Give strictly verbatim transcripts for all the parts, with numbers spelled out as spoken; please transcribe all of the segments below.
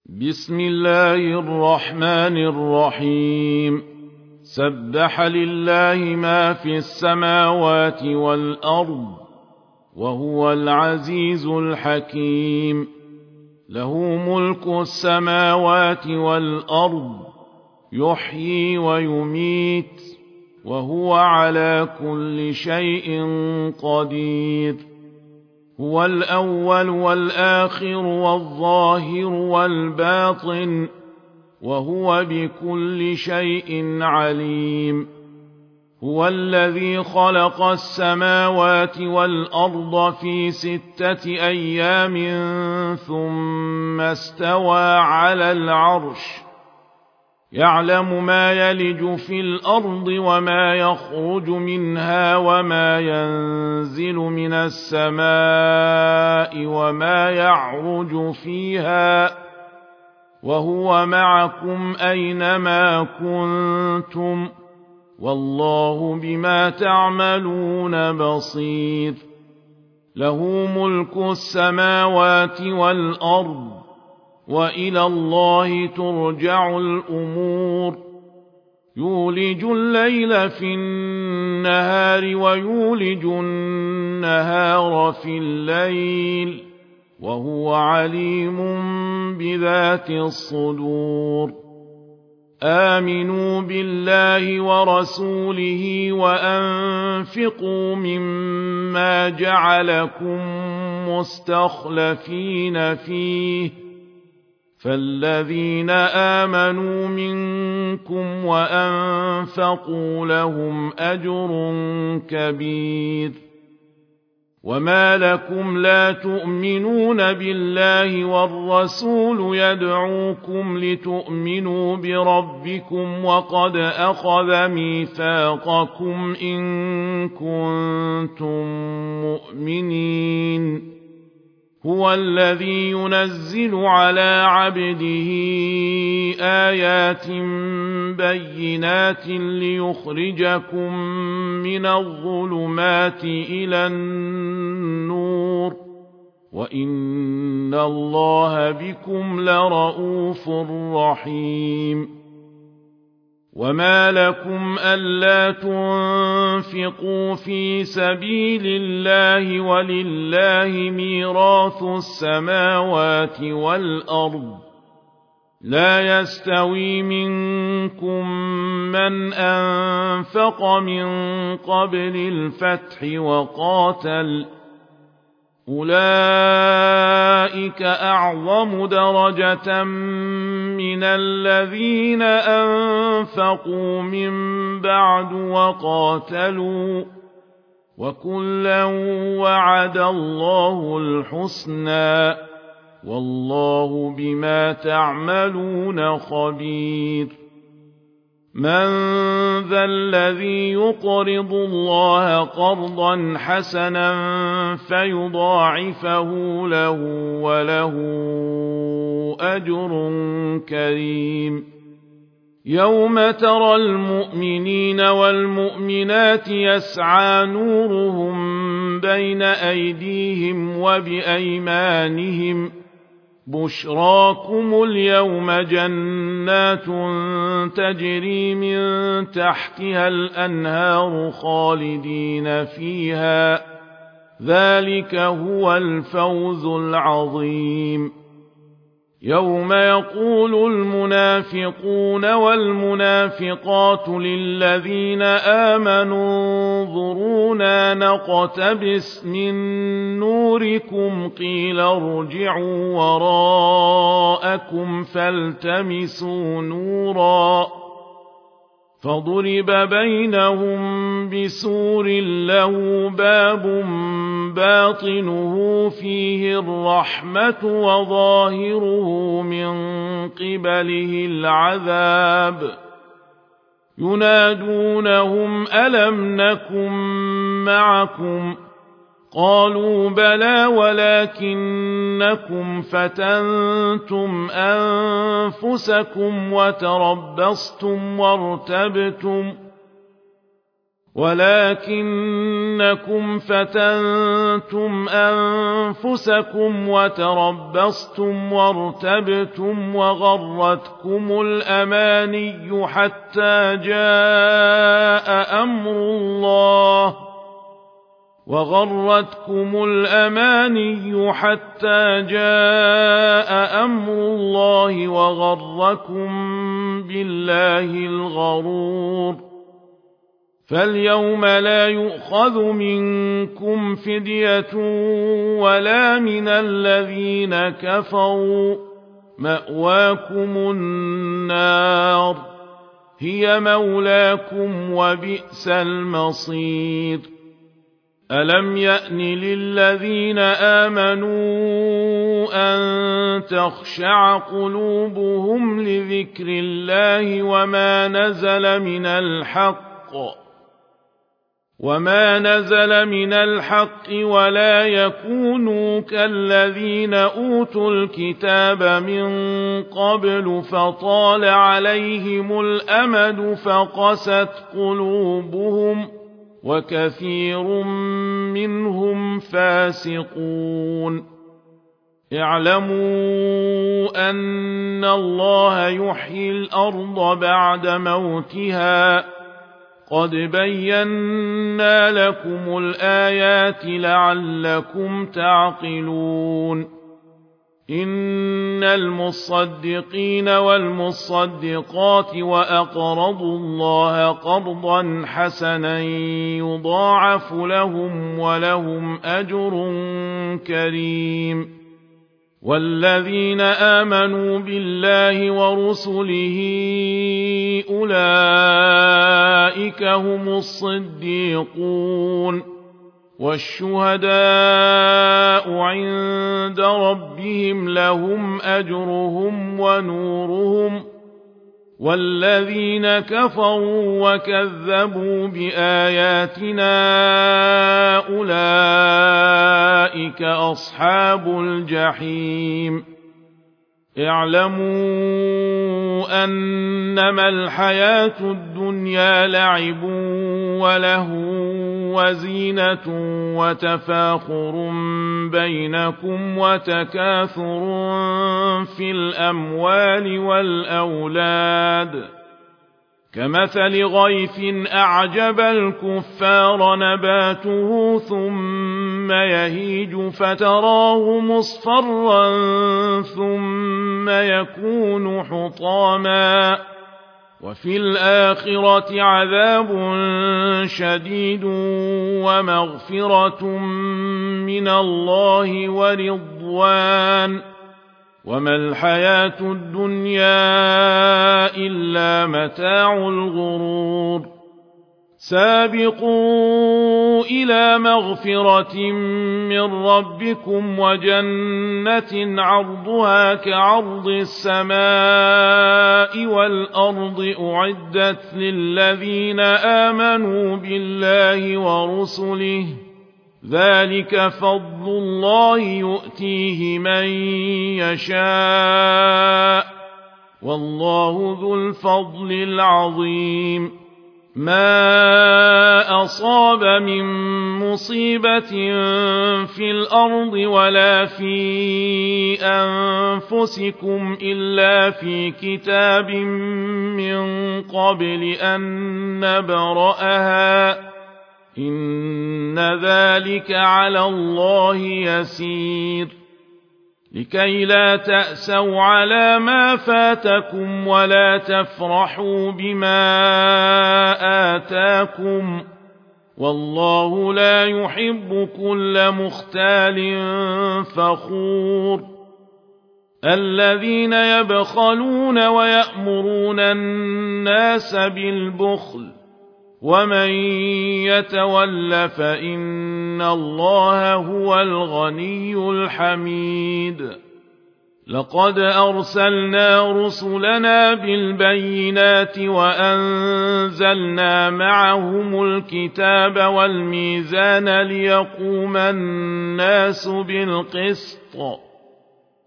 بسم الله الرحمن الرحيم سبح لله ما في السماوات والأرض وهو العزيز الحكيم. له ملك السماوات والأرض يحيي ويميت وهو على كل شيء قدير. هو الأول والآخر والظاهر والباطن وهو بكل شيء عليم. هو الذي خلق السماوات والأرض في ستة أيام ثم استوى على العرش يعلم ما يلج في الأرض وما يخرج منها وما ينزل من السماء وما يعرج فيها وهو معكم أينما كنتم والله بما تعملون بصير. له ملك السماوات والأرض وإلى الله ترجع الأمور. يولج الليل في النهار ويولج النهار في الليل وهو عليم بذات الصدور. آمنوا بالله ورسوله وأنفقوا مما جعلكم مستخلفين فيه فالذين آمنوا منكم وأنفقوا لهم أجر كبير. وما لكم لا تؤمنون بالله والرسول يدعوكم لتؤمنوا بربكم وقد أخذ ميثاقكم إن كنتم مؤمنين. هو الذي ينزل على عبده آيات بينات ليخرجكم من الظلمات إلى النور وإن الله بكم لرءوف رحيم. وما لكم ألا تنفقوا في سبيل الله ولله ميراث السماوات والأرض لا يستوي منكم من أنفق من قبل الفتح وقاتل أولئك أعظم درجة من الذين أنفقوا من بعد وقاتلوا وكلا وعد الله الحسنى والله بما تعملون خبير. من ذا الذي يقرض الله قرضا حسنا فيضاعفه له وله أجر كريم. يوم ترى المؤمنين والمؤمنات يسعى نورهم بين أيديهم وبأيمانهم بشراكم اليوم جنات تجري من تحتها الأنهار خالدين فيها ذلك هو الفوز العظيم. يوم يقول المنافقون والمنافقات للذين آمنوا انظرونا نقتبس من نوركم قيل ارجعوا وراءكم فالتمسوا نورا فضرب بينهم بسور له باب باطنه فيه الرحمة وظاهره من قبله العذاب ينادونهم ألم نكن معكم قالوا بلى ولكنكم فتنتم أنفسكم وتربصتم وارتبتم ولكنكم فتنتم أنفسكم وتربصتم وارتبتم وغرتكم الأماني حتى جاء أمر الله وغرتكم الأماني حتى جاء أمر الله وغركم بالله الغرور فاليوم لا يؤخذ منكم فدية ولا من الذين كفروا مأواكم النار هي مولاكم وبئس المصير ألم يأن للذين آمنوا أن تخشع قلوبهم لذكر الله وما نزل من الحق وما نزل من الحق ولا يكونوا كالذين أوتوا الكتاب من قبل فطال عليهم الأمد فقست قلوبهم وكثير منهم فاسقون اعلموا أن الله يحيي الأرض بعد موتها قد بينا لكم الآيات لعلكم تعقلون إن المصدقين والمصدقات وأقرضوا الله قرضا حسنا يضاعف لهم ولهم أجر كريم والذين آمنوا بالله ورسله أولئك هم الصديقون والشهداء عند ربهم لهم أجرهم ونورهم والذين كفروا وكذبوا بآياتنا أولئك أصحاب الجحيم اعلموا أنما الحياة الدنيا لعب وله وزينة وتفاخر بينكم وتكاثر في الأموال والأولاد كمثل غيث أعجب الكفار نباته ثم يهيج فتراه مصفرا ثم يكون حطاما وفي الآخرة عذاب شديد ومغفرة من الله ورضوان وما الحياة الدنيا إلا متاع الغرور سابقوا إلى مغفرة من ربكم وجنة عرضها كعرض السماء والأرض أعدت للذين آمنوا بالله ورسله ذلك فضل الله يؤتيه من يشاء والله ذو الفضل العظيم ما أصاب من مصيبة في الأرض ولا في أنفسكم إلا في كتاب من قبل أن نبرأها إن ذلك على الله يسير لكي لا تأسوا على ما فاتكم ولا تفرحوا بما آتاكم والله لا يحب كل مختال فخور الذين يبخلون ويأمرون الناس بالبخل ومن يتول فإن الله هو الغني الحميد لقد أرسلنا رسلنا بالبينات وأنزلنا معهم الكتاب والميزان ليقوم الناس بالقسط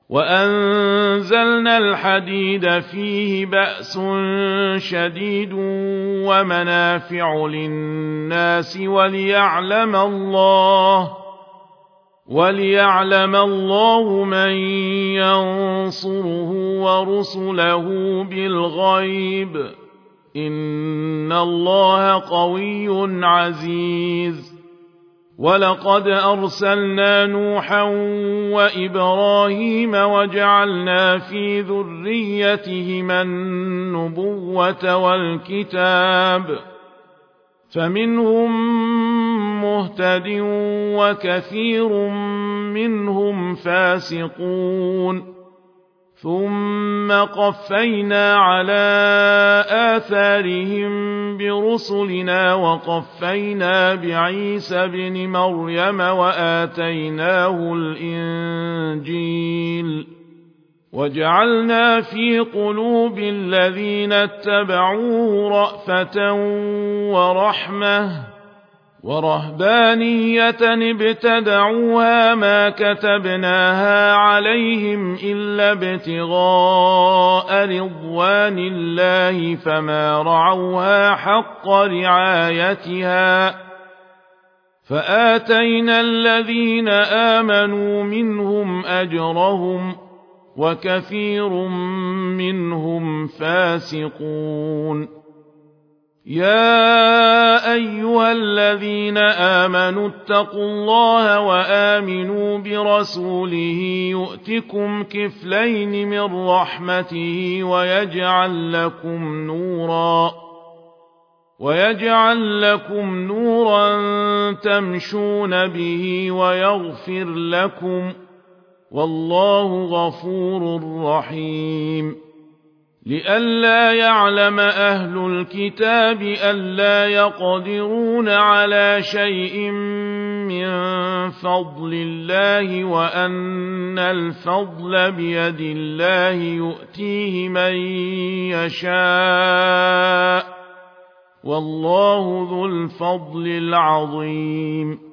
وأنزلنا الحديد فيه بأس شديد ومنافع للناس وليعلم الله وليعلم الله من ينصره ورسله بالغيب إن الله قوي عزيز ولقد أرسلنا نوحا وإبراهيم وجعلنا في ذريتهما النبوة والكتاب فمنهم مهتد وكثير منهم فاسقون ثم قفينا على آثارهم برسلنا وقفينا بعيسى ابن مريم وآتيناه الإنجيل وجعلنا في قلوب الذين اتبعوه رأفة ورحمة ورهبانية ابتدعوها ما كتبناها عليهم إلا ابتغاء رضوان الله فما رعوها حق رعايتها فآتينا الذين آمنوا منهم أجرهم وكثير منهم فاسقون يا أيها الذين آمنوا اتقوا الله وآمنوا برسوله يؤتكم كفلين من رحمته ويجعل لكم نورا ويجعل لكم نورا تمشون به ويغفر لكم والله غفور رحيم لئلا يعلم أهل الكتاب ألا يقدرون على شيء من فضل الله وأن الفضل بيد الله يؤتيه من يشاء والله ذو الفضل العظيم